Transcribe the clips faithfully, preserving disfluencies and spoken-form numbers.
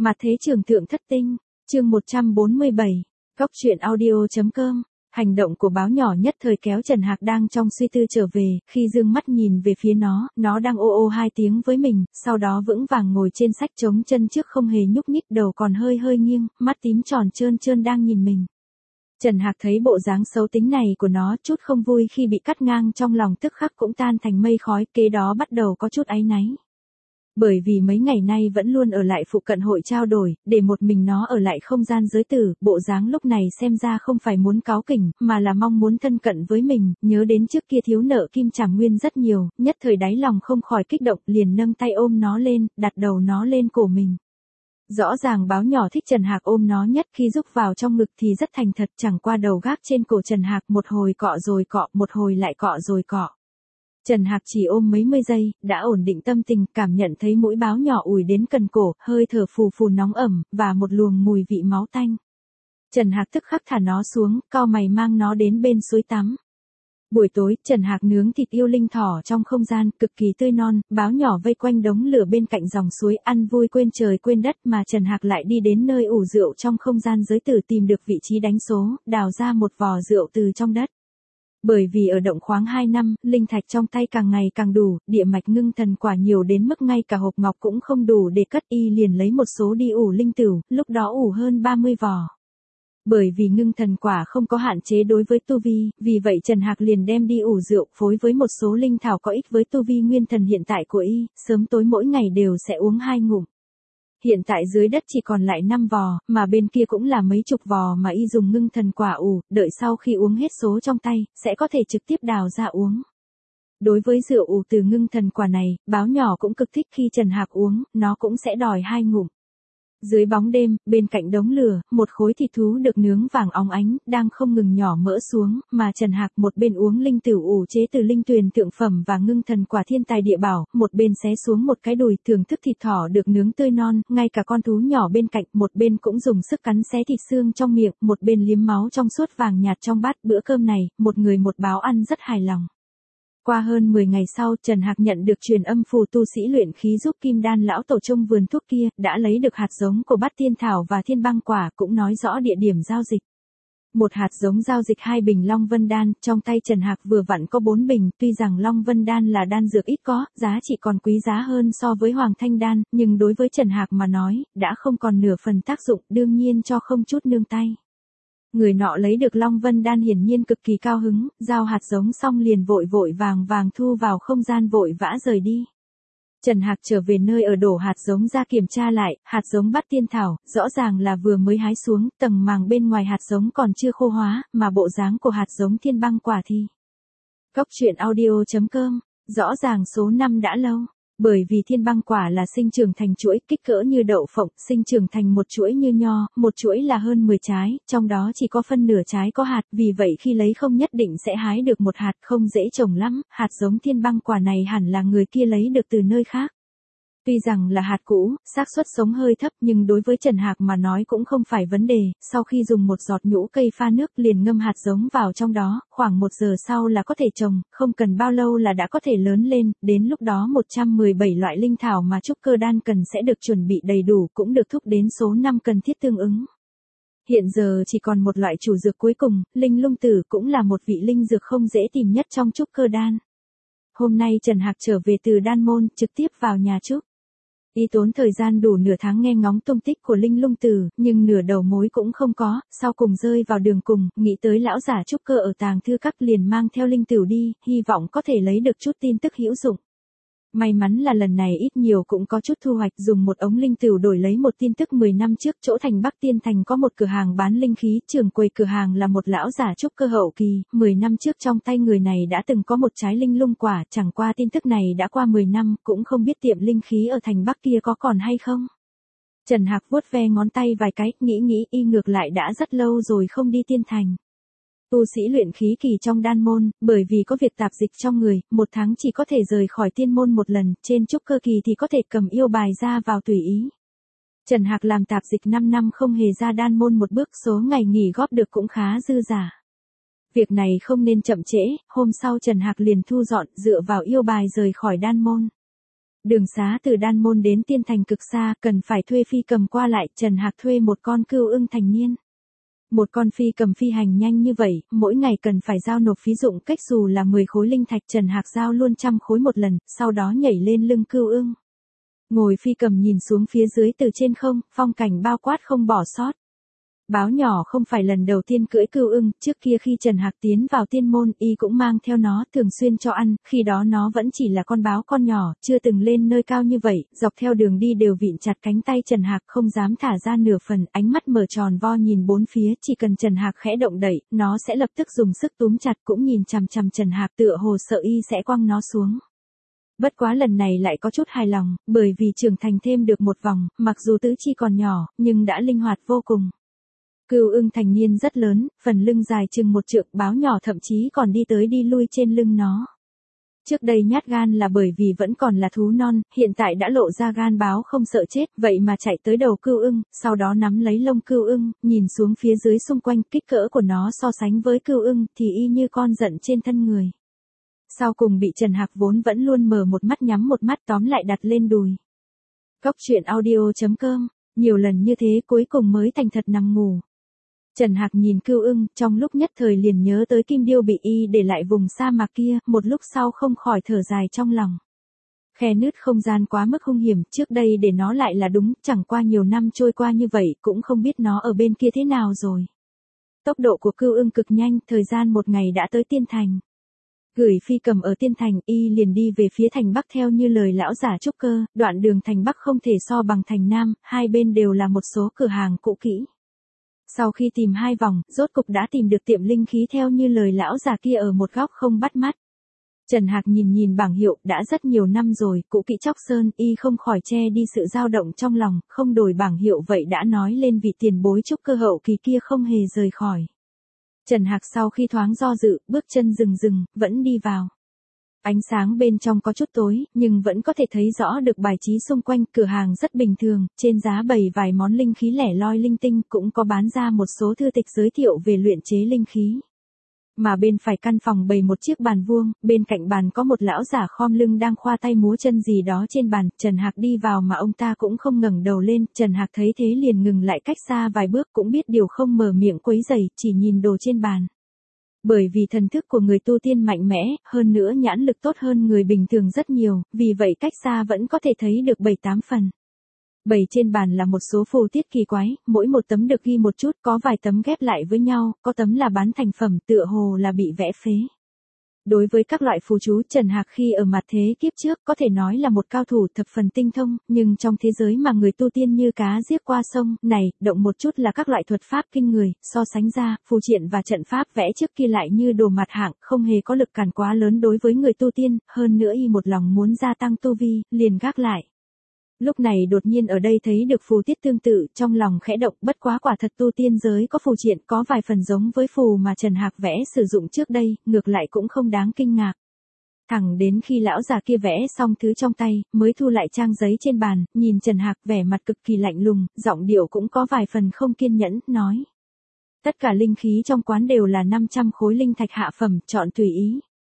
Mặt thế trường thượng thất tinh, chương một trăm bốn mươi bảy, Cóc truyện audio.com. Hành động của báo nhỏ nhất thời kéo Trần Hạc đang trong suy tư trở về, khi dương mắt nhìn về phía nó, nó đang ô ô hai tiếng với mình, sau đó vững vàng ngồi trên sách chống chân trước không hề nhúc nhích, đầu còn hơi hơi nghiêng, mắt tím tròn trơn trơn đang nhìn mình. Trần Hạc thấy bộ dáng xấu tính này của nó, chút không vui khi bị cắt ngang trong lòng tức khắc cũng tan thành mây khói, kế đó bắt đầu có chút áy náy. Bởi vì mấy ngày nay vẫn luôn ở lại phụ cận hội trao đổi, để một mình nó ở lại không gian giới tử, bộ dáng lúc này xem ra không phải muốn cáu kỉnh, mà là mong muốn thân cận với mình, nhớ đến trước kia thiếu nợ Kim Trảm Nguyên rất nhiều, nhất thời đáy lòng không khỏi kích động, liền nâng tay ôm nó lên, đặt đầu nó lên cổ mình. Rõ ràng báo nhỏ thích Trần Hạc ôm nó nhất, khi rúc vào trong ngực thì rất thành thật, chẳng qua đầu gác trên cổ Trần Hạc, một hồi cọ rồi cọ, một hồi lại cọ rồi cọ. Trần Hạc chỉ ôm mấy mươi giây, đã ổn định tâm tình, cảm nhận thấy mũi báo nhỏ ùi đến cần cổ, hơi thở phù phù nóng ẩm, và một luồng mùi vị máu tanh. Trần Hạc tức khắc thả nó xuống, cau mày mang nó đến bên suối tắm. Buổi tối, Trần Hạc nướng thịt yêu linh thỏ trong không gian, cực kỳ tươi non, báo nhỏ vây quanh đống lửa bên cạnh dòng suối, ăn vui quên trời quên đất, mà Trần Hạc lại đi đến nơi ủ rượu trong không gian giới tử, tìm được vị trí đánh số, đào ra một vò rượu từ trong đất. Bởi vì ở động khoáng hai năm, linh thạch trong tay càng ngày càng đủ, địa mạch ngưng thần quả nhiều đến mức ngay cả hộp ngọc cũng không đủ để cất, y liền lấy một số đi ủ linh tửu, lúc đó ủ hơn ba mươi vò. Bởi vì ngưng thần quả không có hạn chế đối với tu vi, vì vậy Trần Hạc liền đem đi ủ rượu phối với một số linh thảo có ích với tu vi nguyên thần hiện tại của y, sớm tối mỗi ngày đều sẽ uống hai ngụm. Hiện tại dưới đất chỉ còn lại năm vò, mà bên kia cũng là mấy chục vò mà y dùng ngưng thần quả ủ, đợi sau khi uống hết số trong tay, sẽ có thể trực tiếp đào ra uống. Đối với rượu ủ từ ngưng thần quả này, báo nhỏ cũng cực thích, khi Trần Hạc uống, nó cũng sẽ đòi hai ngụm. Dưới bóng đêm, bên cạnh đống lửa, một khối thịt thú được nướng vàng óng ánh, đang không ngừng nhỏ mỡ xuống, mà Trần Hạc một bên uống linh tửu ủ chế từ linh tuyền thượng phẩm và ngưng thần quả thiên tài địa bảo, một bên xé xuống một cái đùi, thưởng thức thịt thỏ được nướng tươi non, ngay cả con thú nhỏ bên cạnh, một bên cũng dùng sức cắn xé thịt xương trong miệng, một bên liếm máu trong suốt vàng nhạt trong bát. Bữa cơm này, một người một báo ăn rất hài lòng. Qua hơn mười ngày sau, Trần Hạc nhận được truyền âm phù tu sĩ luyện khí giúp Kim Đan lão tổ trong vườn thuốc kia, đã lấy được hạt giống của Bát Tiên Thảo và Thiên Băng Quả, cũng nói rõ địa điểm giao dịch. Một hạt giống giao dịch hai bình Long Vân Đan, trong tay Trần Hạc vừa vặn có bốn bình, tuy rằng Long Vân Đan là đan dược ít có, giá trị còn quý giá hơn so với Hoàng Thanh Đan, nhưng đối với Trần Hạc mà nói, đã không còn nửa phần tác dụng, đương nhiên cho không chút nương tay. Người nọ lấy được Long Vân Đan hiển nhiên cực kỳ cao hứng, giao hạt giống xong liền vội vội vàng vàng thu vào không gian vội vã rời đi. Trần Hạc trở về nơi ở đổ hạt giống ra kiểm tra lại, hạt giống Bát Tiên Thảo, rõ ràng là vừa mới hái xuống, tầng màng bên ngoài hạt giống còn chưa khô hóa, mà bộ dáng của hạt giống Thiên Băng Quả thì. Cóc truyện audio.com, rõ ràng số năm đã lâu. Bởi vì Thiên Băng Quả là sinh trưởng thành chuỗi, kích cỡ như đậu phộng, sinh trưởng thành một chuỗi như nho, một chuỗi là hơn mười trái, trong đó chỉ có phân nửa trái có hạt, vì vậy khi lấy không nhất định sẽ hái được một hạt, không dễ trồng lắm, hạt giống Thiên Băng Quả này hẳn là người kia lấy được từ nơi khác. Tuy rằng là hạt cũ, xác suất sống hơi thấp, nhưng đối với Trần Hạc mà nói cũng không phải vấn đề, sau khi dùng một giọt nhũ cây pha nước liền ngâm hạt giống vào trong đó, khoảng một giờ sau là có thể trồng, không cần bao lâu là đã có thể lớn lên, đến lúc đó một trăm mười bảy loại linh thảo mà trúc cơ đan cần sẽ được chuẩn bị đầy đủ, cũng được thúc đến số năm cần thiết tương ứng. Hiện giờ chỉ còn một loại chủ dược cuối cùng, linh lung tử cũng là một vị linh dược không dễ tìm nhất trong trúc cơ đan. Hôm nay Trần Hạc trở về từ đan môn, trực tiếp vào nhà trúc. Y tốn thời gian đủ nửa tháng nghe ngóng tung tích của linh lung tử, nhưng nửa đầu mối cũng không có, sau cùng rơi vào đường cùng, nghĩ tới lão giả trúc cơ ở tàng thư các liền mang theo linh tửu đi, hy vọng có thể lấy được chút tin tức hữu dụng. May mắn là lần này ít nhiều cũng có chút thu hoạch, dùng một ống linh tửu đổi lấy một tin tức. Mười năm trước chỗ thành Bắc Tiên Thành có một cửa hàng bán linh khí, trưởng quầy cửa hàng là một lão giả trúc cơ hậu kỳ, mười năm trước trong tay người này đã từng có một trái linh lung quả, chẳng qua tin tức này đã qua mười năm, cũng không biết tiệm linh khí ở thành Bắc kia có còn hay không. Trần Hạc vuốt ve ngón tay vài cái, nghĩ nghĩ y ngược lại đã rất lâu rồi không đi Tiên Thành. Tu sĩ luyện khí kỳ trong đan môn, bởi vì có việc tạp dịch trong người, một tháng chỉ có thể rời khỏi tiên môn một lần, trên trúc cơ kỳ thì có thể cầm yêu bài ra vào tùy ý. Trần Hạc làm tạp dịch năm năm không hề ra đan môn một bước, số ngày nghỉ góp được cũng khá dư giả. Việc này không nên chậm trễ, hôm sau Trần Hạc liền thu dọn, dựa vào yêu bài rời khỏi đan môn. Đường xá từ Đan Môn đến Tiên Thành cực xa, cần phải thuê phi cầm qua lại, Trần Hạc thuê một con cừu ưng thành niên. Một con phi cầm phi hành nhanh như vậy, mỗi ngày cần phải giao nộp phí dụng cách dù là mười khối linh thạch, Trần Hạc giao luôn trăm khối một lần, sau đó nhảy lên lưng cừu ưng. Ngồi phi cầm nhìn xuống phía dưới từ trên không, phong cảnh bao quát không bỏ sót. Báo nhỏ không phải lần đầu tiên cưỡi cừu ưng, trước kia khi Trần Hạc tiến vào tiên môn, y cũng mang theo nó thường xuyên cho ăn, khi đó nó vẫn chỉ là con báo con nhỏ, chưa từng lên nơi cao như vậy, dọc theo đường đi đều vịn chặt cánh tay Trần Hạc không dám thả ra nửa phần, ánh mắt mở tròn vo nhìn bốn phía, chỉ cần Trần Hạc khẽ động đẩy, nó sẽ lập tức dùng sức túm chặt, cũng nhìn chằm chằm Trần Hạc tựa hồ sợ y sẽ quăng nó xuống. Bất quá lần này lại có chút hài lòng, bởi vì trưởng thành thêm được một vòng, mặc dù tứ chi còn nhỏ, nhưng đã linh hoạt vô cùng. Cừu ưng thành niên rất lớn, phần lưng dài chừng một trượng, báo nhỏ thậm chí còn đi tới đi lui trên lưng nó. Trước đây nhát gan là bởi vì vẫn còn là thú non, hiện tại đã lộ ra gan báo không sợ chết, vậy mà chạy tới đầu cừu ưng, sau đó nắm lấy lông cừu ưng, nhìn xuống phía dưới xung quanh, kích cỡ của nó so sánh với cừu ưng thì y như con giận trên thân người. Sau cùng bị Trần Hạc vốn vẫn luôn mở một mắt nhắm một mắt tóm lại đặt lên đùi. Cóc truyện audio chấm com, nhiều lần như thế cuối cùng mới thành thật nằm ngủ. Trần Hạc nhìn cừu ưng, trong lúc nhất thời liền nhớ tới Kim Điêu bị y để lại vùng sa mạc kia, một lúc sau không khỏi thở dài trong lòng. Khe nứt không gian quá mức hung hiểm, trước đây để nó lại là đúng, chẳng qua nhiều năm trôi qua như vậy, cũng không biết nó ở bên kia thế nào rồi. Tốc độ của cừu ưng cực nhanh, thời gian một ngày đã tới Tiên Thành. Gửi phi cầm ở Tiên Thành, y liền đi về phía thành Bắc theo như lời lão giả trúc cơ, đoạn đường thành Bắc không thể so bằng thành Nam, hai bên đều là một số cửa hàng cũ kỹ. Sau khi tìm hai vòng, rốt cục đã tìm được tiệm linh khí theo như lời lão già kia ở một góc không bắt mắt. Trần Hạc nhìn nhìn bảng hiệu, đã rất nhiều năm rồi, cũ kỹ chóc sơn, y không khỏi che đi sự dao động trong lòng, không đổi bảng hiệu vậy đã nói lên vị tiền bối trúc cơ hậu kỳ kia không hề rời khỏi. Trần Hạc sau khi thoáng do dự, bước chân dừng dừng, vẫn đi vào. Ánh sáng bên trong có chút tối, nhưng vẫn có thể thấy rõ được bài trí xung quanh, cửa hàng rất bình thường, trên giá bày vài món linh khí lẻ loi linh tinh, cũng có bán ra một số thư tịch giới thiệu về luyện chế linh khí. Mà bên phải căn phòng bày một chiếc bàn vuông, bên cạnh bàn có một lão giả khom lưng đang khoa tay múa chân gì đó trên bàn, Trần Hạc đi vào mà ông ta cũng không ngẩng đầu lên, Trần Hạc thấy thế liền ngừng lại cách xa vài bước, cũng biết điều không mở miệng quấy rầy, chỉ nhìn đồ trên bàn. Bởi vì thần thức của người tu tiên mạnh mẽ, hơn nữa nhãn lực tốt hơn người bình thường rất nhiều, vì vậy cách xa vẫn có thể thấy được bảy tám phần. Bày trên bàn là một số phù tiết kỳ quái, mỗi một tấm được ghi một chút, có vài tấm ghép lại với nhau, có tấm là bán thành phẩm, tựa hồ là bị vẽ phế. Đối với các loại phù chú, Trần Hạc khi ở mặt thế kiếp trước có thể nói là một cao thủ thập phần tinh thông, nhưng trong thế giới mà người tu tiên như cá giết qua sông, này, động một chút là các loại thuật pháp kinh người, so sánh ra, phù triện và trận pháp vẽ trước kia lại như đồ mặt hạng, không hề có lực cản quá lớn đối với người tu tiên, hơn nữa y một lòng muốn gia tăng tu vi, liền gác lại. Lúc này đột nhiên ở đây thấy được phù tiết tương tự, trong lòng khẽ động, bất quá quả thật tu tiên giới có phù triện có vài phần giống với phù mà Trần Hạc vẽ sử dụng trước đây, ngược lại cũng không đáng kinh ngạc. Thẳng đến khi lão già kia vẽ xong thứ trong tay, mới thu lại trang giấy trên bàn, nhìn Trần Hạc vẻ mặt cực kỳ lạnh lùng, giọng điệu cũng có vài phần không kiên nhẫn, nói. Tất cả linh khí trong quán đều là năm trăm khối linh thạch hạ phẩm, chọn tùy ý.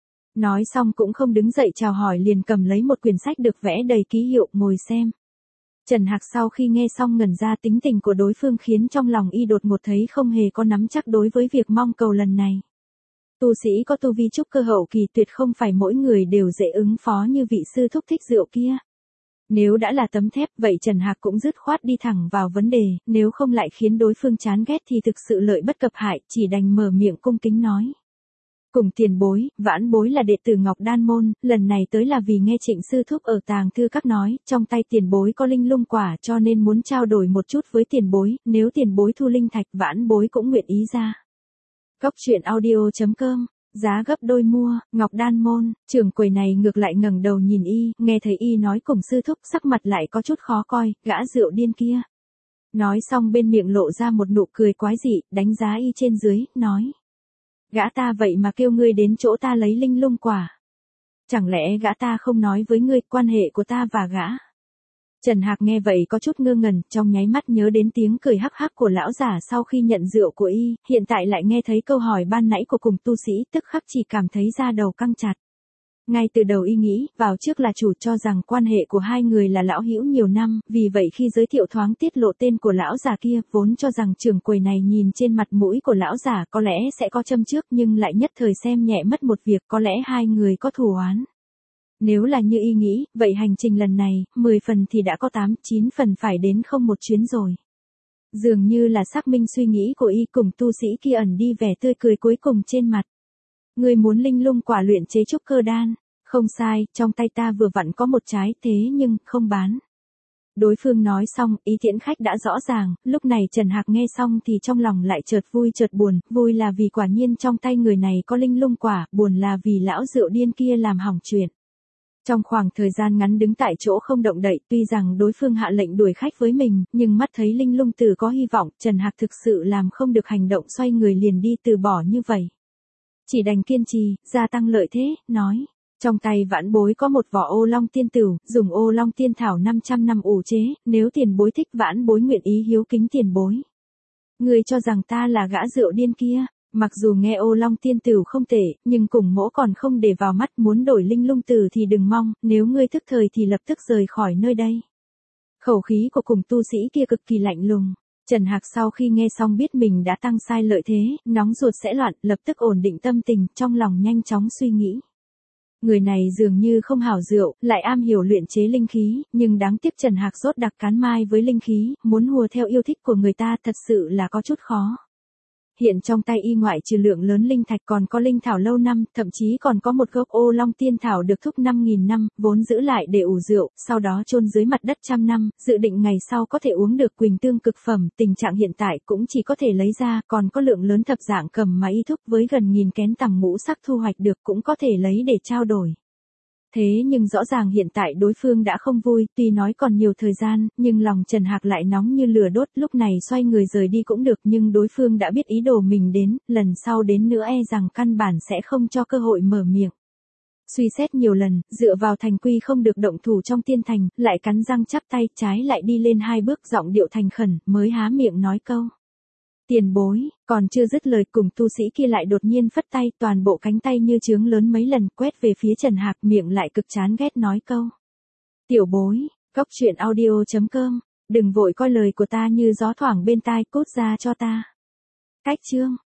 Nói xong cũng không đứng dậy chào hỏi liền cầm lấy một quyển sách được vẽ đầy ký hiệu, ngồi xem. Trần Hạc sau khi nghe xong ngẩn ra, tính tình của đối phương khiến trong lòng y đột ngột thấy không hề có nắm chắc đối với việc mong cầu lần này. Tu sĩ có tu vi trúc cơ hậu kỳ tuyệt không phải mỗi người đều dễ ứng phó như vị sư thúc thích rượu kia. Nếu đã là tấm thép vậy Trần Hạc cũng dứt khoát đi thẳng vào vấn đề, nếu không lại khiến đối phương chán ghét thì thực sự lợi bất cập hại, chỉ đành mở miệng cung kính nói. Cùng tiền bối, vãn bối là đệ tử Ngọc Đan Môn, lần này tới là vì nghe Trịnh sư thúc ở tàng thư các nói, trong tay tiền bối có linh lung quả cho nên muốn trao đổi một chút với tiền bối, nếu tiền bối thu linh thạch vãn bối cũng nguyện ý ra. Cóc truyện audio chấm com, giá gấp đôi mua, Ngọc Đan Môn, trưởng quầy này ngược lại ngẩng đầu nhìn y, nghe thấy y nói cùng sư thúc, sắc mặt lại có chút khó coi, gã rượu điên kia. Nói xong bên miệng lộ ra một nụ cười quái dị, đánh giá y trên dưới, nói. Gã ta vậy mà kêu ngươi đến chỗ ta lấy linh lung quả. Chẳng lẽ gã ta không nói với ngươi quan hệ của ta và gã? Trần Hạc nghe vậy có chút ngơ ngẩn, trong nháy mắt nhớ đến tiếng cười hắc hắc của lão giả sau khi nhận rượu của y, hiện tại lại nghe thấy câu hỏi ban nãy của cùng tu sĩ, tức khắc chỉ cảm thấy da đầu căng chặt. Ngay từ đầu y nghĩ, vào trước là chủ cho rằng quan hệ của hai người là lão hữu nhiều năm, vì vậy khi giới thiệu thoáng tiết lộ tên của lão già kia, vốn cho rằng trưởng quầy này nhìn trên mặt mũi của lão già có lẽ sẽ có châm trước nhưng lại nhất thời xem nhẹ mất một việc có lẽ hai người có thù oán. Nếu là như y nghĩ, vậy hành trình lần này, mười phần thì đã có tám, chín phần phải đến không một chuyến rồi. Dường như là xác minh suy nghĩ của y cùng tu sĩ kia ẩn đi vẻ tươi cười cuối cùng trên mặt. Người muốn linh lung quả luyện chế trúc cơ đan. Không sai, trong tay ta vừa vặn có một trái thế nhưng, không bán. Đối phương nói xong, ý tiễn khách đã rõ ràng, lúc này Trần Hạc nghe xong thì trong lòng lại chợt vui chợt buồn, vui là vì quả nhiên trong tay người này có linh lung quả, buồn là vì lão rượu điên kia làm hỏng chuyện. Trong khoảng thời gian ngắn đứng tại chỗ không động đậy, tuy rằng đối phương hạ lệnh đuổi khách với mình, nhưng mắt thấy linh lung tử có hy vọng, Trần Hạc thực sự làm không được hành động xoay người liền đi từ bỏ như vậy. Chỉ đành kiên trì, gia tăng lợi thế, nói. Trong tay vãn bối có một vỏ ô long tiên tửu, dùng ô long tiên thảo năm trăm năm ủ chế, nếu tiền bối thích vãn bối nguyện ý hiếu kính tiền bối. Người cho rằng ta là gã rượu điên kia, mặc dù nghe ô long tiên tửu không tệ, nhưng cùng mỗ còn không để vào mắt muốn đổi linh lung tử thì đừng mong, nếu ngươi thức thời thì lập tức rời khỏi nơi đây. Khẩu khí của cùng tu sĩ kia cực kỳ lạnh lùng. Trần Hạc sau khi nghe xong biết mình đã tăng sai lợi thế, nóng ruột sẽ loạn, lập tức ổn định tâm tình, trong lòng nhanh chóng suy nghĩ. Người này dường như không hảo rượu, lại am hiểu luyện chế linh khí, nhưng đáng tiếc Trần Hạc rốt đặc cán mai với linh khí, muốn hùa theo yêu thích của người ta thật sự là có chút khó. Hiện trong tay y ngoại trừ lượng lớn linh thạch còn có linh thảo lâu năm, thậm chí còn có một gốc ô long tiên thảo được thúc năm nghìn năm, vốn giữ lại để ủ rượu, sau đó chôn dưới mặt đất trăm năm, dự định ngày sau có thể uống được quỳnh tương cực phẩm, tình trạng hiện tại cũng chỉ có thể lấy ra, còn có lượng lớn thập dạng cầm mà y thúc với gần nghìn kén tằm ngũ sắc thu hoạch được cũng có thể lấy để trao đổi. Thế nhưng rõ ràng hiện tại đối phương đã không vui, tuy nói còn nhiều thời gian, nhưng lòng Trần Hạc lại nóng như lửa đốt, lúc này xoay người rời đi cũng được nhưng đối phương đã biết ý đồ mình đến, lần sau đến nữa e rằng căn bản sẽ không cho cơ hội mở miệng. Suy xét nhiều lần, dựa vào thành quy không được động thủ trong tiên thành, lại cắn răng chắp tay, trái lại đi lên hai bước giọng điệu thành khẩn, mới há miệng nói câu. Tiền bối, còn chưa dứt lời cùng tu sĩ kia lại đột nhiên phất tay, toàn bộ cánh tay như trướng lớn mấy lần, quét về phía Trần Hạc, miệng lại cực chán ghét nói câu. Tiểu bối, góc truyện audio chấm com, đừng vội coi lời của ta như gió thoảng bên tai, cút ra cho ta. Cách chương.